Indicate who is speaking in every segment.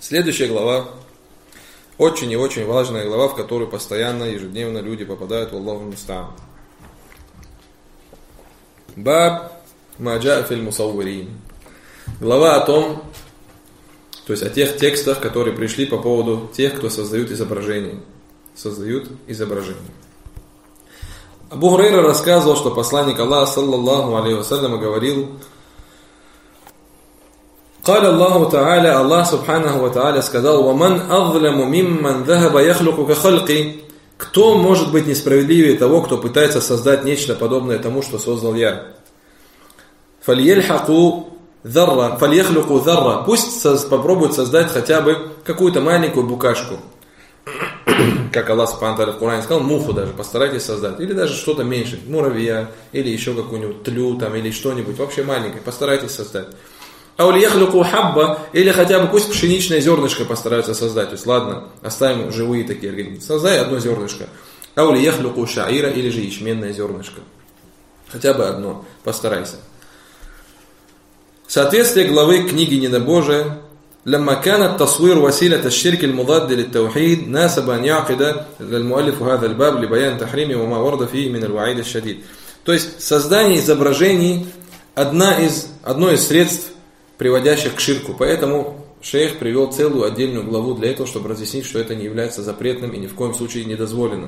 Speaker 1: Следующая глава, очень и очень важная глава, в которую постоянно, ежедневно люди попадают в Аллаху муста'ан. Баб маджа фил мусаввирин. Глава о том, то есть о тех текстах, которые пришли по поводу тех, кто создают изображения. Абу Хурайра рассказывал, что посланник Аллаха, саллаллаху алейхи вассалям, говорил: قال الله تعالى, Аллах субханаху ва тааля сказал: وَمَنْ أَظْلَمُ مِمَّنْ ذَهَبَ يَخْلُقُ كَخَلْقِ. Кто может быть несправедливее того, кто пытается создать нечто подобное тому, что создал я? فَلْيَخْلُقُوا ذَرَّةً. Пусть попробуют создать хотя бы какую-то маленькую букашку. Как Аллах субхану ва тааля в Коране сказал, муху даже постарайтесь создать. Или даже что-то меньше, муравья, или еще какую-нибудь тлю, там, или что-нибудь, вообще маленькое, постарайтесь создать. Аулияхлюку хабба, или хотя бы пусть пшеничное зернышко постараются создать. То есть ладно, оставим живые такие организмы. Создай одно зернышко. Аулияхлюку шаира, или же ячменное зернышко. Хотя бы одно, постарайся. Соответствие главы книги Недобожия. لما كان التصوير وسيلة الشرك المضاد للتوحيد ناسب أن يعقد المؤلف هذا الباب لبيان تحريمه وما ورد فيه من الوعيد الشديد. То есть создание изображений одно из средств, приводящих к ширку. Поэтому шейх привел целую отдельную главу для этого, чтобы разъяснить, что это не является запретным и ни в коем случае недозволенным.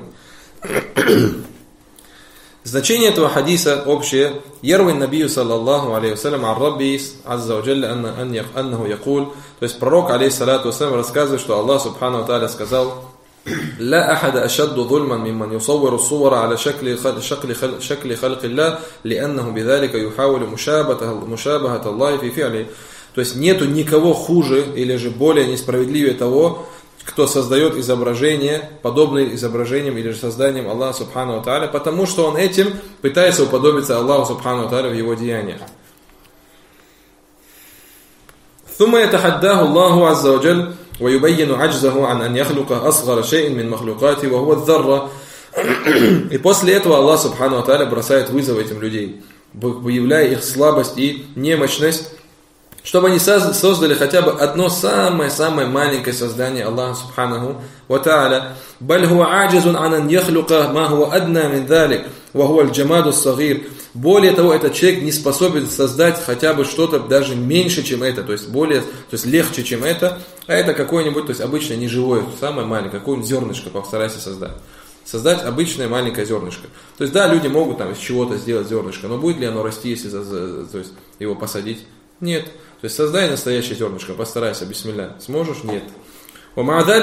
Speaker 1: Значение этого хадиса общее. Ярвай набию саллаллаху алейхи вассалям ан Рабби азза ва джалля аннаху якуль. То есть пророк алейхиссалату вассалям рассказывает, что Аллах субхану ва тааля сказал: لا أحد أشد ظلما ممن يصور الصور على شكل خلق الله لأنه بذلك يحاول مشابهة الله في فعله. То есть нету никого хуже или же более несправедливее того, кто создает изображения, подобные изображениям или же созданием Аллаха субхану ва тааля, потому что он этим пытается уподобиться Аллаху субхану ва тааля в его деяниях. ثم يتحداه الله عز وجل ويبين عجزه عن أن يخلق أصغر شيء من مخلوقاته وهو الذرة. И после этого Аллах субхану ва тааля бросает вызов этим людей, выявляя их слабость и немощность, чтобы они создали хотя бы одно самое маленькое создание Аллаха субханаху ва тааля. بل هو عاجز عن أن يخلق ما هو أدنى من ذلك وهو الجماد الصغير. Более того, этот человек не способен создать хотя бы что-то даже меньше, чем это, то есть легче, чем это, а это какое-нибудь, то есть обычное неживое, самое маленькое, какое-нибудь зернышко постарайся создать. Создать обычное маленькое зернышко. То есть да, люди могут там из чего-то сделать зернышко, но будет ли оно расти, если то есть, его посадить? Нет. То есть создай настоящее зернышко, постарайся, бисмилля. Сможешь? Нет. То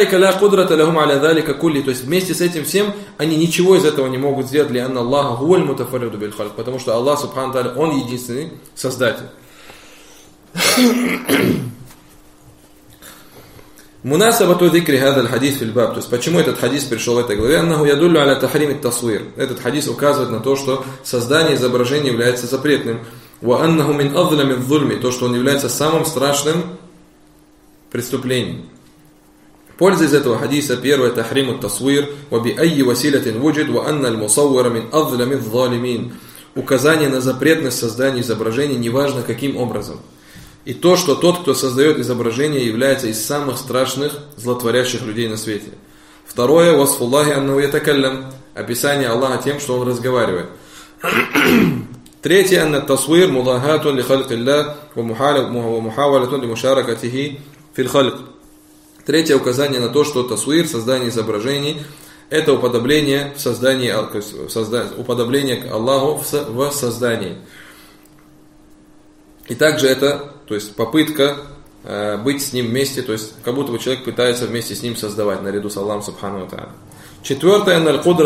Speaker 1: есть вместе с этим всем они ничего из этого не могут сделать, потому что Аллах субхану тааля, Он единственный создатель. Мунасабату зикри хадаль хадис фил баб. То есть почему этот хадис пришел в этой главе? Аннаху ядуллю аля тахрим ат-тасвир. Этот хадис указывает на то, что создание изображения является запретным. Ва аннаху мин азлами адh-dhulmi. То, что он является самым страшным преступлением. Польза из этого хадиса: первое, тахрим ат-тасвир, ва би айи василатин вуджид, ва анна аль-мусаввира мин азлами адh-dhalimin. Указание на запретность создания изображений, неважно каким образом. И то, что тот, кто создает изображение, является из самых страшных злотворящих людей на свете. Второе, васфуллахи аннаху ятакаллям. Описание Аллаха тем, что Он разговаривает. Третье, анна ат-тасвир мулахатун ли халькиллах, ва мухавалатун ли мушаракатихи фил халк. Третье указание на то, что тасвир, создание изображений, это уподобление в создании, уподобление к Аллаху в создании. И также это, то есть попытка быть с Ним вместе, то есть как будто бы человек пытается вместе с Ним создавать, наряду с Аллахом субхану ва тааля. Четвертое,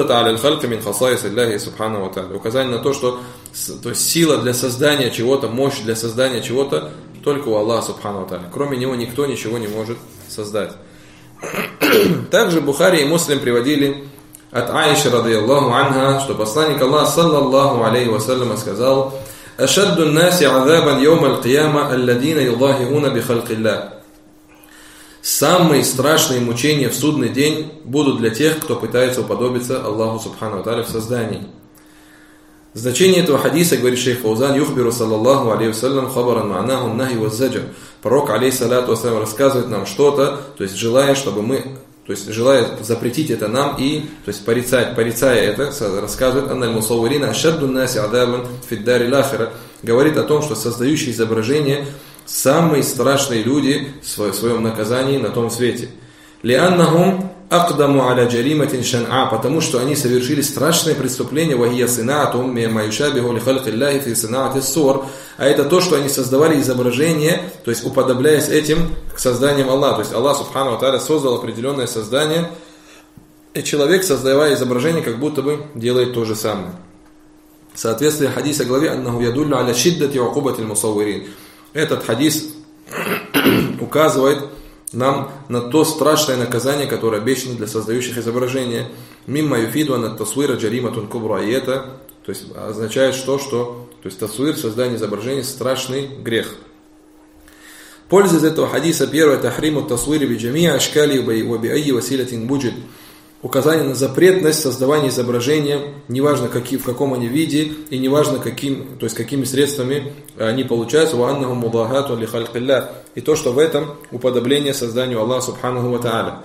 Speaker 1: указание на то, что то есть сила для создания чего-то, мощь для создания чего-то только у Аллаха субхану ва тааля. Кроме Него никто ничего не может создать. Также Бухари и Муслим приводили от Аиши радийаллаху анха, что посланник Аллаха саллаллаху алейхи вассалям сказал: «Ашадду н-наси азабан йоум аль-кияма алладина юдахируна би халкиллах». Самые страшные мучения в судный день будут для тех, кто пытается уподобиться Аллаху субхану ва тааля в создании. Значение этого хадиса, говорит шейх Фаузан, юхбиру саллаллаху алейхи вассалям хабаран ма'наху нахи ваззаджар. Пророк, алейхиссалату вассалям, рассказывает нам что-то, то есть желая, чтобы мы, то есть желая запретить это нам и, то есть порицая это, рассказывает анналь мусаввирина ашадду наси адабан фиддари лахира, говорит о том, что создающие изображения самые страшные люди в своем наказании на том свете. Лианнахум aqdamu ala jarimatin shan'a, потому что они совершили страшное преступление, вахия синаатум мимма юшабиху ли халқиллахи фи синаати ссур, а это то, что они создавали изображение, то есть уподобляясь этим к созданиям Аллаха. То есть Аллах субхану ва тааля создал определенное создание, и человек, создавая изображение, как будто бы делает то же самое. Соответствие хадиса главе аннаху ядуллю аля шиддати уқубати аль-мусаввирин. Этот хадис указывает нам на то страшное наказание, которое обещано для создающих изображения. Мимма юфиду ан ат-тасвира джариматун кубра. И это, то есть, означает что то есть тасвир, создание изображений, страшный грех. Польза из этого хадиса: первое, тахриму тасвири би джамиа ашкали ва би айи василатин буджид. Указание на запретность создавания изображения, неважно в каком они виде, и неважно какими средствами они получаются, и то, что в этом уподобление созданию Аллаха субханаху ва тааля.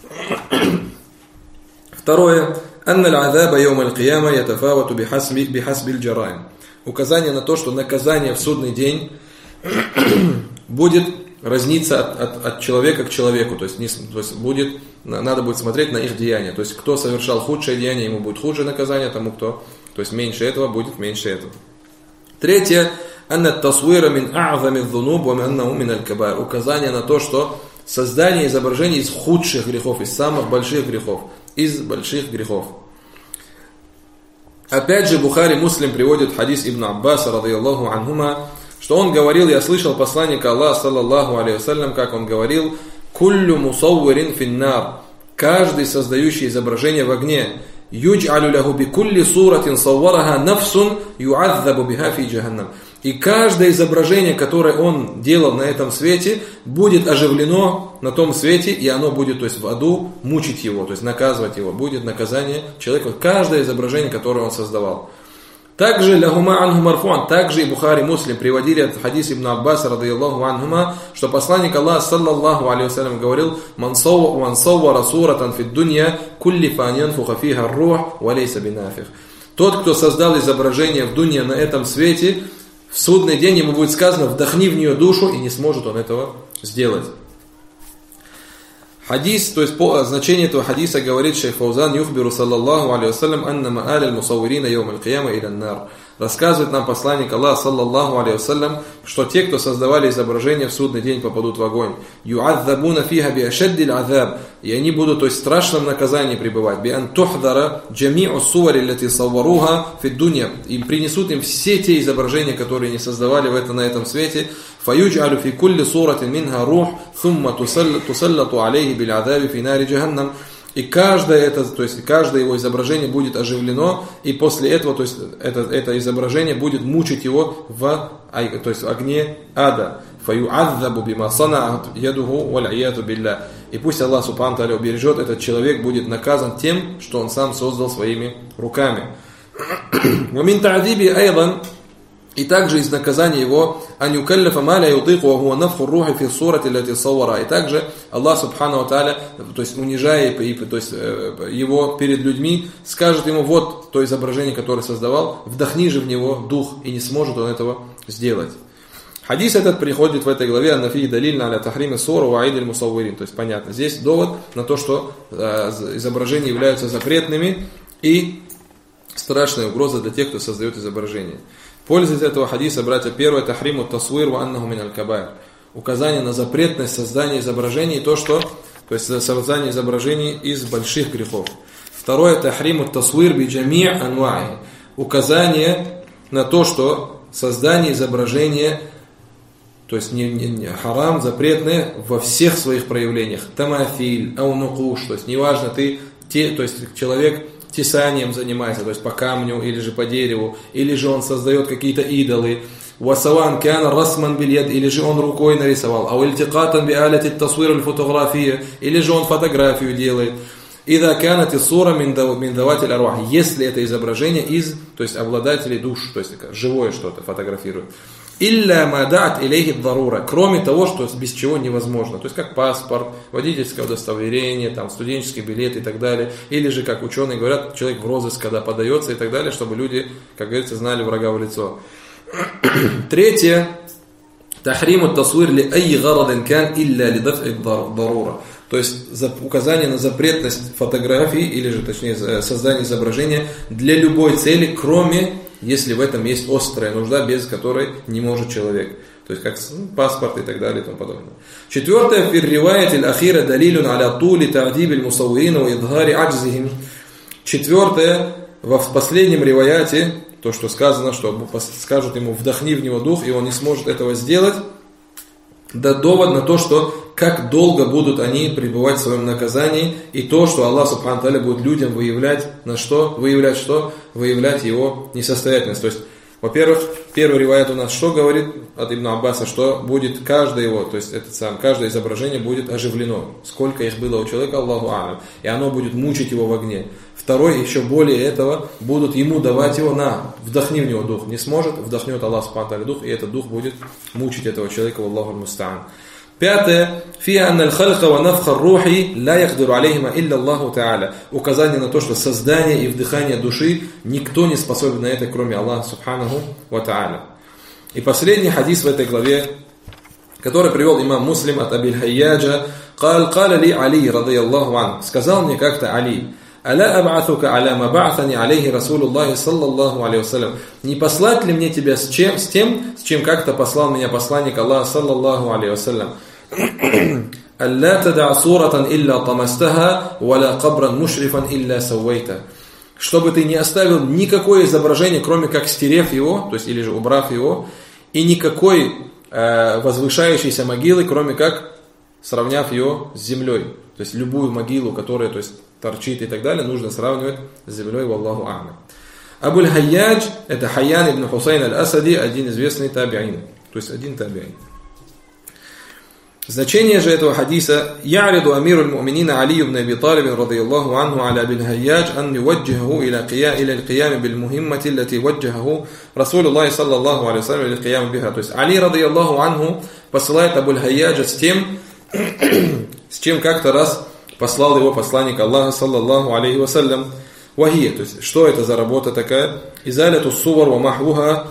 Speaker 1: Второе, указание на то, что наказание в судный день будет разниться от человека к человеку, то есть надо будет смотреть на их деяния. То есть кто совершал худшее деяние, ему будет худшее наказание, тому кто, то есть меньше этого, будет меньше этого. Третье, указание на то, что создание изображений из худших грехов, из самых больших грехов, Опять же, Бухари, Муслим приводит хадис Ибн Аббаса, радийаллаху анхума, что он говорил: я слышал посланника Аллаха, саллаллаху алейхи вассалям, как он говорил: «Куллю мусаввирин финнар», каждый создающий изображение в огне, «Юдж'алю лаху би кулли суратин саввараха нафсун ю'адзабу биха фи джаханнам». И каждое изображение, которое он делал на этом свете, будет оживлено на том свете, и оно будет, то есть в аду, мучить его, то есть наказывать его, будет наказание человека, каждое изображение, которое он создавал. Также лахума анху марфуан, также и Бухари, Муслим приводили от хадис Ибн Аббаса, радийаллаху анхума, что посланник Аллаха, саллаллаху алейхи вассалям, говорил: «Ман саввара суратан фид дунья кулли фан янфуха фиха ар-рух ва лейса бинафих». Тот, кто создал изображение в дунья, на этом свете, в судный день ему будет сказано: вдохни в нее душу, и не сможет он этого сделать. Хадис, то есть по значению этого хадиса говорит шейх Фаузан: юхбиру саллаллаху алейхи вассалям анна ма'аль аль-мусаввирина йоум аль-кияма иля ан-нар. Рассказывает нам посланник Аллаха, саллаллаху алейхи вассалям, что те, кто создавали изображения, в судный день попадут в огонь. Ю'адзабуна фиха би ашаддил азаб, и они будут, то есть, в страшном наказании пребывать. Би ан тухдара джами'у сувари лати савваруха фи дунья, и принесут им все те изображения, которые они создавали на этом свете. Фаюдж'алю фи кулли суратин минха рух, thumma тусаллату алейхи бил азаби фи нари джаханнам. И каждое его изображение будет оживлено, и после этого, то есть это изображение будет мучить его в огне ада. Фаю'адзабу бима сана'ат ядуху валь ияду билля. И пусть Аллах субхану тааля убережет, этот человек будет наказан тем, что он сам создал своими руками. Ва мин та'диби айдан, и также из наказания его анюкаллафа маля ютику ва хуа нафху рухи фи сурати лати саввара. И также Аллах субхану тааля, то есть унижая то есть его перед людьми, скажет ему: вот то изображение, которое создавал, вдохни же в него дух, и не сможет он этого сделать. Хадис этот приходит в этой главе аннафи далильна аля тахриме сура ва аид аль-мусаввирин. То есть понятно, здесь довод на то, что изображения являются запретными и страшная угроза для тех, кто создает изображение. Польза из этого хадиса, братья: первое, тахриму тасвир ва аннаху мин аль-кабаир. Указание на запретность создания изображений, то есть создание изображений из больших грехов. Второе, тахриму тасвир би джами' анва'i. Указание на то, что создание изображения, то есть не харам, запретное во всех своих проявлениях. Тамафиль, аунукуш, то есть неважно, то есть человек тесанием занимается, то есть по камню, или же по дереву, или же он создает какие-то идолы. Васаван кяна расман бильяд, или же он рукой нарисовал. Ау ильтикатан би аляти тасвир аль-фотография, или же он фотографию делает. «Ида канат иссура мин даватиль арвах». Если это изображение из, то есть обладателей душ, то есть живое что-то фотографирует. «Илля ма да'ат илейхи дарура». Кроме того, что без чего невозможно. То есть как паспорт, водительское удостоверение, там, студенческий билет и так далее. Или же, как ученые говорят, человек в розыск, когда подается и так далее, чтобы люди, как говорится, знали врага в лицо. Третье. «Тахриму тасвир ли ай гарадин кан илля ли даф'и дарура». То есть указание на запретность фотографии, или же точнее создание изображения для любой цели, кроме если в этом есть острая нужда, без которой не может человек. То есть как паспорт и так далее и тому подобное. Четвертое. «Фир риваятиль ахира далилюн аля тули та'дибиль мусаввирина ва идгари аджзихим». Четвертое. В последнем риваяте, то, что сказано, что скажут ему «вдохни в него дух», и он не сможет этого сделать, да довод на то, что как долго будут они пребывать в своем наказании, и то, что Аллах Субхану Тааля будет людям выявлять на что? Выявлять что? Выявлять его несостоятельность. То есть, во-первых, первый риваят у нас что говорит от Ибн Аббаса, что будет каждое его, то есть каждое изображение будет оживлено. Сколько их было у человека, Аллаху а'лам. И оно будет мучить его в огне. Второй, еще более этого, будут ему давать его вдохни в него дух. Не сможет, вдохнет Аллах Субхану Тааля дух, и этот дух будет мучить этого человека, Аллаху муста'ан. Пятое. «Фия анналь халка ва нафха рухи ла яхдуру алейхима илля Аллаху Та'аля». Указание на то, что создание и вдыхание души никто не способен на это, кроме Аллаха Субханаху ва Та'аля. И последний хадис в этой главе, который привел имам Муслим от Абиль Хайяджа, «Каля ли Али, радайаллаху ан». Сказал мне как-то Али: «Аля аб'атука аля ма бa'атани алейхи Расулуллахи саллаллаху алейхи вассалям». Не послать ли мне тебя с чем как-то послал меня посланник Аллаха саллаллаху алейхи вассалям? «Алля тад'a сурatan илля тамастаха, валя кабран мушрифан илля саввайта». Чтобы ты не оставил никакое изображение, кроме как стерев его, то есть или же убрав его, и никакой возвышающейся могилы, кроме как сравняв ее с землей. То есть любую могилу, которая торчит и так далее, нужно сравнивать с землей, валлаху а'лам. Абуль Хайядж, это Хайян ибн Хусайн аль-Асади, один известный таби'ин, то есть один таби'ин. Значение же этого хадиса: «Я'риду амиру аль-му'минина Али ибн Аби Талиб радийаллаху анху аля Абиль Хайядж ан юваджиху иля аль-қиям биль-мухиммати аллати ваджахаху Расулуллахи саллаллаху алейхи вассалям иля аль-қиям биха». То есть Али радийаллаху анху посылает Абуль Хайяджа с чем как-то раз послал его посланник Аллаха саллаллаху алейхи вассалям. Вахия, то есть что это за работа такая? Изаляту сувар ва махвуха,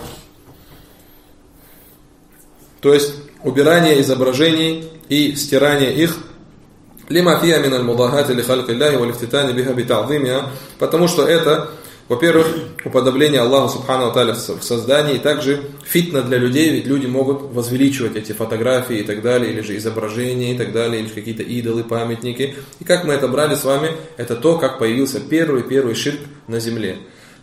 Speaker 1: то есть убирание изображений и стирание их, лима фиа мин аль-мудахати ли халки Аллахи ва лифтитани биха би та'зимиха, потому что это, во-первых, уподобление Аллаху Субхану Тааля в создании, и также фитна для людей, ведь люди могут возвеличивать эти фотографии и так далее, или же изображения и так далее, или какие-то идолы, памятники. И как мы это брали с вами, это то, как появился первый ширк на земле.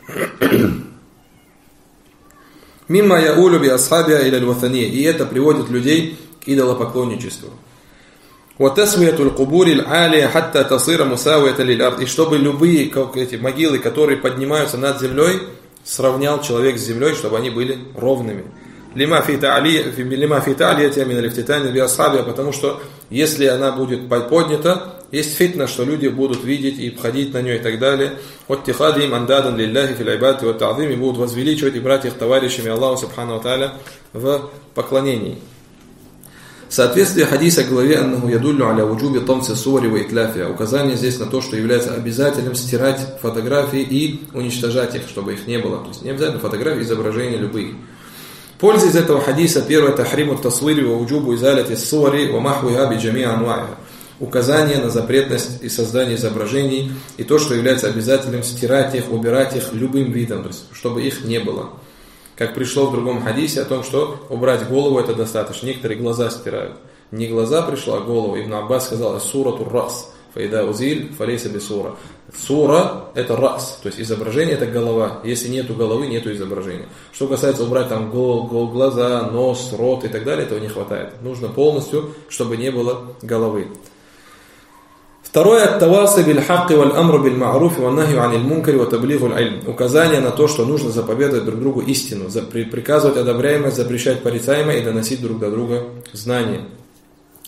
Speaker 1: Мимма яулю би асхабиа иля аль-ватания, и это приводит людей к идолопоклонничеству. وَتَسْوِيَةُ الْقُبُورِ الْعَالِيَ حَتَّى تَصِيرَ مُسَاوِيَةً لِلْأَرْضِ. И чтобы любые эти могилы, которые поднимаются над землей, сравнял человек с землей, чтобы они были ровными. لِمَا فِي تَعْلِيَةِ مِنَ الْإِفْتِتَانِ بِأَصْحَابِهَا, потому что если она будет поднята, есть фитна, что люди будут видеть и входить на нее и так далее. وَاتِّخَاذِهِمْ أَنْدَادًا لِلَّهِ فِي الْعِبَادَةِ وَالتَّعْظِيمِ, будут возвеличивать и брать их товарищами Аллаху Субхану Тааля в поклонении. Соответствие хадиса к главе «Аннаху ядуллю аля вуджуби тамси сувари ва итляфия». Указание здесь на то, что является обязательным стирать фотографии и уничтожать их, чтобы их не было. То есть не обязательно фотографии, изображения любые. Польза из этого хадиса: первое, тахриму тасвири ва вуджубу изаляти сувари ва махвиха би джамиа анваиха. Указание на запретность и создание изображений и то, что является обязательным стирать их, убирать их любым видом, то есть чтобы их не было. Как пришло в другом хадисе о том, что убрать голову это достаточно. Некоторые глаза стирают. Не глаза пришло, а голову. Ибн Аббас сказал: «Сурату рас, фаида узиль, фалейса бисура». Сура – это рас, то есть изображение – это голова. Если нету головы, нету изображения. Что касается убрать там глаза, нос, рот и так далее, этого не хватает. Нужно полностью, чтобы не было головы. Второе, ат-таваси биль-хакки валь-амру биль-ма'руфи ван-нахью аниль-мункари ва-таблигу аль-илм. Указание на то, что нужно заповедовать друг другу истину, приказывать одобряемое, запрещать порицаемое и доносить друг до друга знания.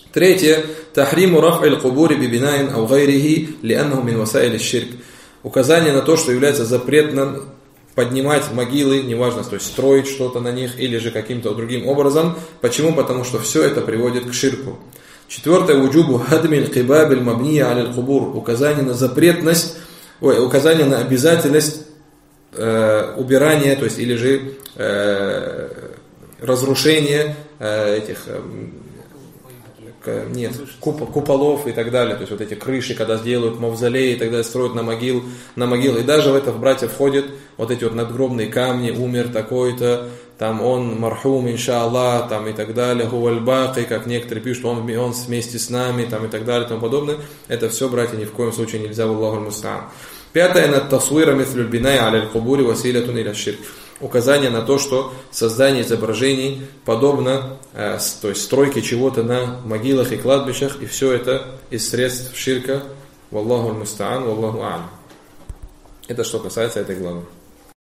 Speaker 1: Третье. Тахриму раф'иль кубури бибинаин ау гайрихи лианнаху мин васаили ширк. Указание на то, что является запретным поднимать могилы, неважно, то есть строить что-то на них или же каким-то другим образом. Почему? Потому что все это приводит к ширку. Четвертое. Вуджубу хадмиль кибабиль мабния аль кубур. Указание на запретность, указание на обязательность убирания, то есть или же разрушения этих куполов и так далее, то есть вот эти крыши, когда сделают мавзолеи и так далее, строят на могилы, и даже в это, братья, входят вот эти вот надгробные камни, умер такой-то, там он мархум, иншаллах, там и так далее, хувальбаки, как некоторые пишут, он вместе с нами, там и так далее, и тому подобное. Это все, братья, ни в коем случае нельзя, валлаху аль-мустаан. Пятое. Над тасвира мислюль бинай аля аль-кубури василятун иля ширк. Указание на то, что создание изображений подобно, то есть стройке чего-то на могилах и кладбищах, и все это из средств ширка. Валлаху аль-мустаан, валлаху а'лам. Это что касается этой главы.